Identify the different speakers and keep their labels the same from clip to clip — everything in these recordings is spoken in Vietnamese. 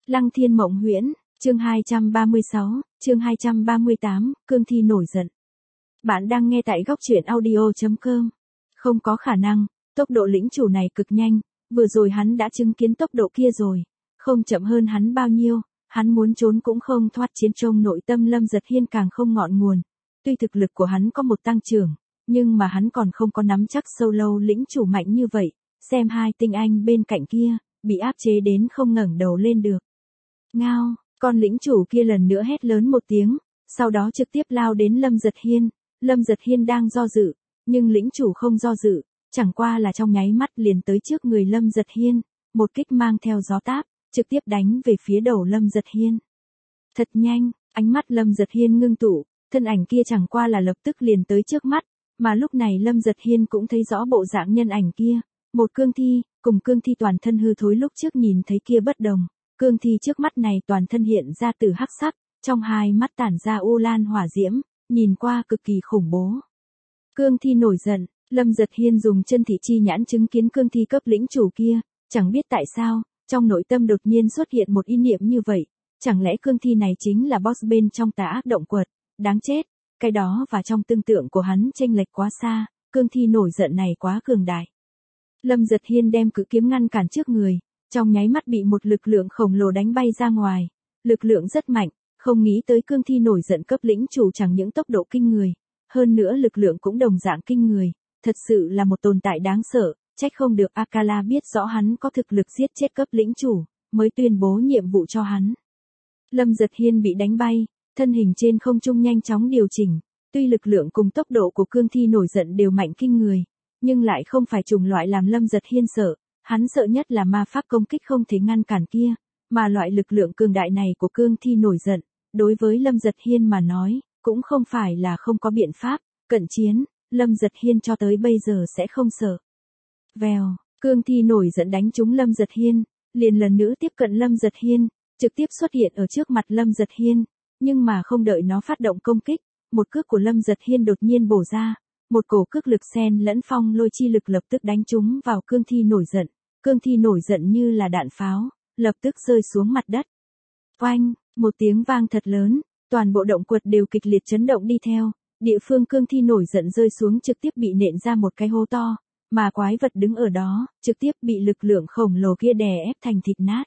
Speaker 1: Lăng Thiên Mộng Huyễn, chương 236, chương 238, cương thi nổi giận. Bạn đang nghe tại góc truyện audio.com. Không có khả năng, tốc độ lĩnh chủ này cực nhanh, vừa rồi hắn đã chứng kiến tốc độ kia rồi, không chậm hơn hắn bao nhiêu, hắn muốn trốn cũng không thoát. Chiến trong nội tâm Lâm Giật Hiên càng không ngọn nguồn, tuy thực lực của hắn có một tăng trưởng, nhưng mà hắn còn không có nắm chắc solo lĩnh chủ mạnh như vậy, xem hai tinh anh bên cạnh kia, bị áp chế đến không ngẩng đầu lên được. Ngao, con lĩnh chủ kia lần nữa hét lớn một tiếng, sau đó trực tiếp lao đến Lâm Giật Hiên. Lâm Giật Hiên đang do dự, nhưng lĩnh chủ không do dự, chẳng qua là trong nháy mắt liền tới trước người Lâm Giật Hiên, một kích mang theo gió táp, trực tiếp đánh về phía đầu Lâm Giật Hiên. Thật nhanh, ánh mắt Lâm Giật Hiên ngưng tụ, thân ảnh kia chẳng qua là lập tức liền tới trước mắt, mà lúc này Lâm Giật Hiên cũng thấy rõ bộ dạng nhân ảnh kia, một cương thi, cùng cương thi toàn thân hư thối lúc trước nhìn thấy kia bất đồng. Cương thi trước mắt này toàn thân hiện ra từ hắc sắc, trong hai mắt tản ra u lan hỏa diễm, nhìn qua cực kỳ khủng bố. Cương thi nổi giận, Lâm Giật Hiên dùng chân thị chi nhãn chứng kiến cương thi cấp lĩnh chủ kia, chẳng biết tại sao, trong nội tâm đột nhiên xuất hiện một ý niệm như vậy, chẳng lẽ cương thi này chính là boss bên trong tà ác động quật, đáng chết, cái đó và trong tưởng tượng của hắn chênh lệch quá xa, cương thi nổi giận này quá cường đại. Lâm Giật Hiên đem cự kiếm ngăn cản trước người. Trong nháy mắt bị một lực lượng khổng lồ đánh bay ra ngoài, lực lượng rất mạnh, không nghĩ tới cương thi nổi giận cấp lĩnh chủ chẳng những tốc độ kinh người, hơn nữa lực lượng cũng đồng dạng kinh người, thật sự là một tồn tại đáng sợ, trách không được Akala biết rõ hắn có thực lực giết chết cấp lĩnh chủ, mới tuyên bố nhiệm vụ cho hắn. Lâm Giật Hiên bị đánh bay, thân hình trên không trung nhanh chóng điều chỉnh, tuy lực lượng cùng tốc độ của cương thi nổi giận đều mạnh kinh người, nhưng lại không phải chủng loại làm Lâm Giật Hiên sợ. Hắn sợ nhất là ma pháp công kích không thể ngăn cản kia, mà loại lực lượng cường đại này của cương thi nổi giận, đối với Lâm Giật Hiên mà nói, cũng không phải là không có biện pháp, cận chiến, Lâm Giật Hiên cho tới bây giờ sẽ không sợ. Vèo, cương thi nổi giận đánh trúng Lâm Giật Hiên, liền lần nữa tiếp cận Lâm Giật Hiên, trực tiếp xuất hiện ở trước mặt Lâm Giật Hiên, nhưng mà không đợi nó phát động công kích, một cước của Lâm Giật Hiên đột nhiên bổ ra. Một cổ cước lực xen lẫn phong lôi chi lực lập tức đánh trúng vào cương thi nổi giận. Cương thi nổi giận như là đạn pháo, lập tức rơi xuống mặt đất. Oanh, một tiếng vang thật lớn, toàn bộ động quật đều kịch liệt chấn động đi theo, địa phương cương thi nổi giận rơi xuống trực tiếp bị nện ra một cái hố to, mà quái vật đứng ở đó, trực tiếp bị lực lượng khổng lồ kia đè ép thành thịt nát.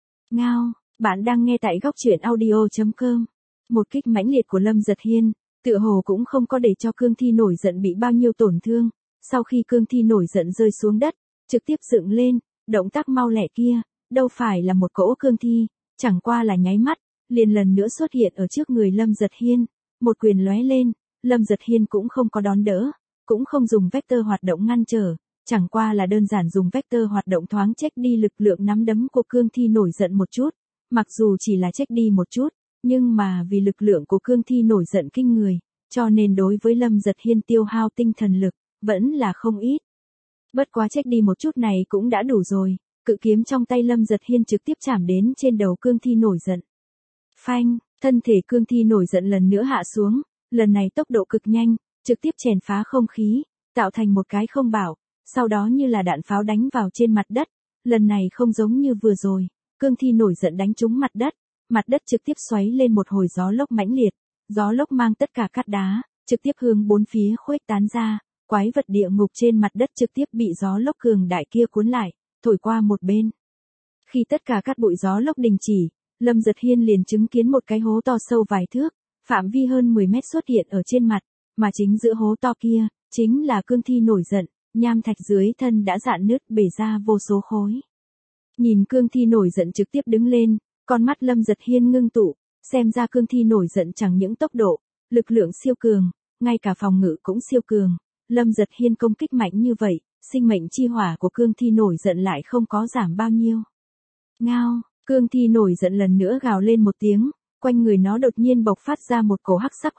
Speaker 1: Ngao, bạn đang nghe tại góc truyện audio.com. Một kích mãnh liệt của Lâm Giật Hiên, tựa hồ cũng không có để cho cương thi nổi giận bị bao nhiêu tổn thương, sau khi cương thi nổi giận rơi xuống đất, trực tiếp dựng lên, động tác mau lẹ kia, đâu phải là một cỗ cương thi, chẳng qua là nháy mắt, liền lần nữa xuất hiện ở trước người Lâm Giật Hiên, một quyền lóe lên, Lâm Giật Hiên cũng không có đón đỡ, cũng không dùng vector hoạt động ngăn trở, chẳng qua là đơn giản dùng vector hoạt động thoáng check đi lực lượng nắm đấm của cương thi nổi giận một chút, mặc dù chỉ là check đi một chút, nhưng mà vì lực lượng của cương thi nổi giận kinh người, cho nên đối với Lâm Giật Hiên tiêu hao tinh thần lực, vẫn là không ít. Bất quá check đi một chút này cũng đã đủ rồi, cự kiếm trong tay Lâm Giật Hiên trực tiếp chạm đến trên đầu cương thi nổi giận. Phanh, thân thể cương thi nổi giận lần nữa hạ xuống, lần này tốc độ cực nhanh, trực tiếp chèn phá không khí, tạo thành một cái không bảo, sau đó như là đạn pháo đánh vào trên mặt đất, lần này không giống như vừa rồi, cương thi nổi giận đánh trúng mặt đất trực tiếp xoáy lên một hồi gió lốc mãnh liệt, gió lốc mang tất cả cát đá, trực tiếp hướng bốn phía khuếch tán ra. Quái vật địa ngục trên mặt đất trực tiếp bị gió lốc cường đại kia cuốn lại, thổi qua một bên. Khi tất cả các bụi gió lốc đình chỉ, Lâm Giật Hiên liền chứng kiến một cái hố to sâu vài thước, phạm vi hơn 10 mét xuất hiện ở trên mặt, mà chính giữa hố to kia, chính là cương thi nổi giận, nham thạch dưới thân đã rạn nứt bể ra vô số khối. Nhìn cương thi nổi giận trực tiếp đứng lên, con mắt Lâm Giật Hiên ngưng tụ, xem ra cương thi nổi giận chẳng những tốc độ, lực lượng siêu cường, ngay cả phòng ngự cũng siêu cường. Lâm Giật Hiên công kích mạnh như vậy, sinh mệnh chi hỏa của cương thi nổi giận lại không có giảm bao nhiêu. Ngao, cương thi nổi giận lần nữa gào lên một tiếng, quanh người nó đột nhiên bộc phát ra một cổ hắc sắc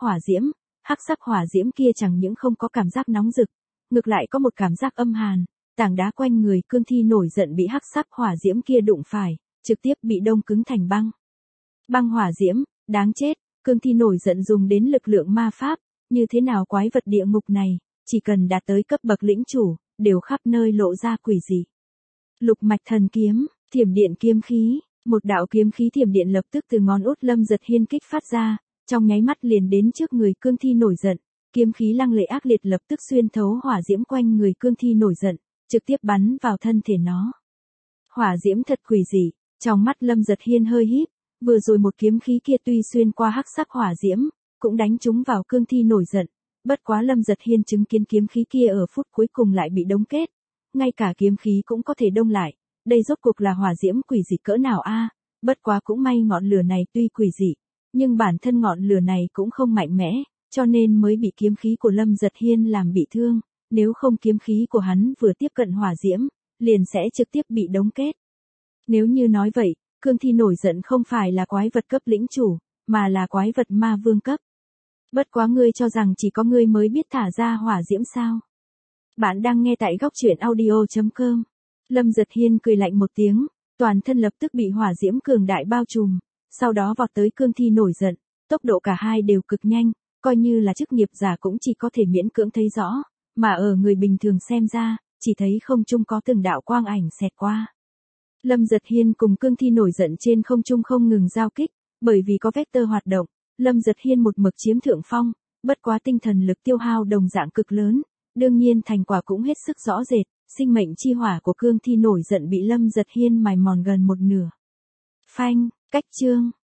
Speaker 1: hỏa diễm kia chẳng những không có cảm giác nóng rực, ngược lại có một cảm giác âm hàn, tảng đá quanh người cương thi nổi giận bị hắc sắc hỏa diễm kia đụng phải, trực tiếp bị đông cứng thành băng. Băng hỏa diễm, đáng chết, cương thi nổi giận dùng đến lực lượng ma pháp, như thế nào quái vật địa ngục này, chỉ cần đạt tới cấp bậc lĩnh chủ, đều khắp nơi lộ ra quỷ dị. Lục mạch thần kiếm, thiểm điện kiếm khí, Một đạo kiếm khí thiểm điện lập tức từ ngón út Lâm Giật Hiên kích phát ra, trong nháy mắt liền đến trước người cương thi nổi giận, kiếm khí lăng lệ ác liệt lập tức xuyên thấu hỏa diễm quanh người cương thi nổi giận, trực tiếp bắn vào thân thể nó. Hỏa diễm thật quỷ dị, trong mắt Lâm Giật Hiên hơi híp, vừa rồi một kiếm khí kia tuy xuyên qua hắc sắc hỏa diễm, cũng đánh trúng vào cương thi nổi giận, bất quá Lâm Giật Hiên chứng kiến kiếm khí kia ở phút cuối cùng lại bị đóng kết, ngay cả kiếm khí cũng có thể đông lại, đây rốt cuộc là hỏa diễm quỷ dị cỡ nào a? Bất quá cũng may ngọn lửa này tuy quỷ dị, nhưng bản thân ngọn lửa này cũng không mạnh mẽ, cho nên mới bị kiếm khí của Lâm Giật Hiên làm bị thương, nếu không kiếm khí của hắn vừa tiếp cận hỏa diễm, liền sẽ trực tiếp bị đóng kết. Nếu như nói vậy, cương thi nổi giận không phải là quái vật cấp lĩnh chủ, mà là quái vật ma vương cấp. Bất quá ngươi cho rằng chỉ có ngươi mới biết thả ra hỏa diễm sao? Bạn đang nghe tại góc truyện audio.com. Lâm Giật Hiên cười lạnh một tiếng, toàn thân lập tức bị hỏa diễm cường đại bao trùm, sau đó vọt tới cương thi nổi giận, tốc độ cả hai đều cực nhanh, coi như là chức nghiệp giả cũng chỉ có thể miễn cưỡng thấy rõ, mà ở người bình thường xem ra, chỉ thấy không trung có từng đạo quang ảnh xẹt qua. Lâm Giật Hiên cùng cương thi nổi giận trên không trung không ngừng giao kích, bởi vì có vector hoạt động, Lâm Giật Hiên một mực chiếm thượng phong, bất quá tinh thần lực tiêu hao đồng dạng cực lớn, đương nhiên thành quả cũng hết sức rõ rệt, sinh mệnh chi hỏa của cương thi nổi giận bị Lâm Giật Hiên mài mòn gần một nửa. Phanh, cách chương.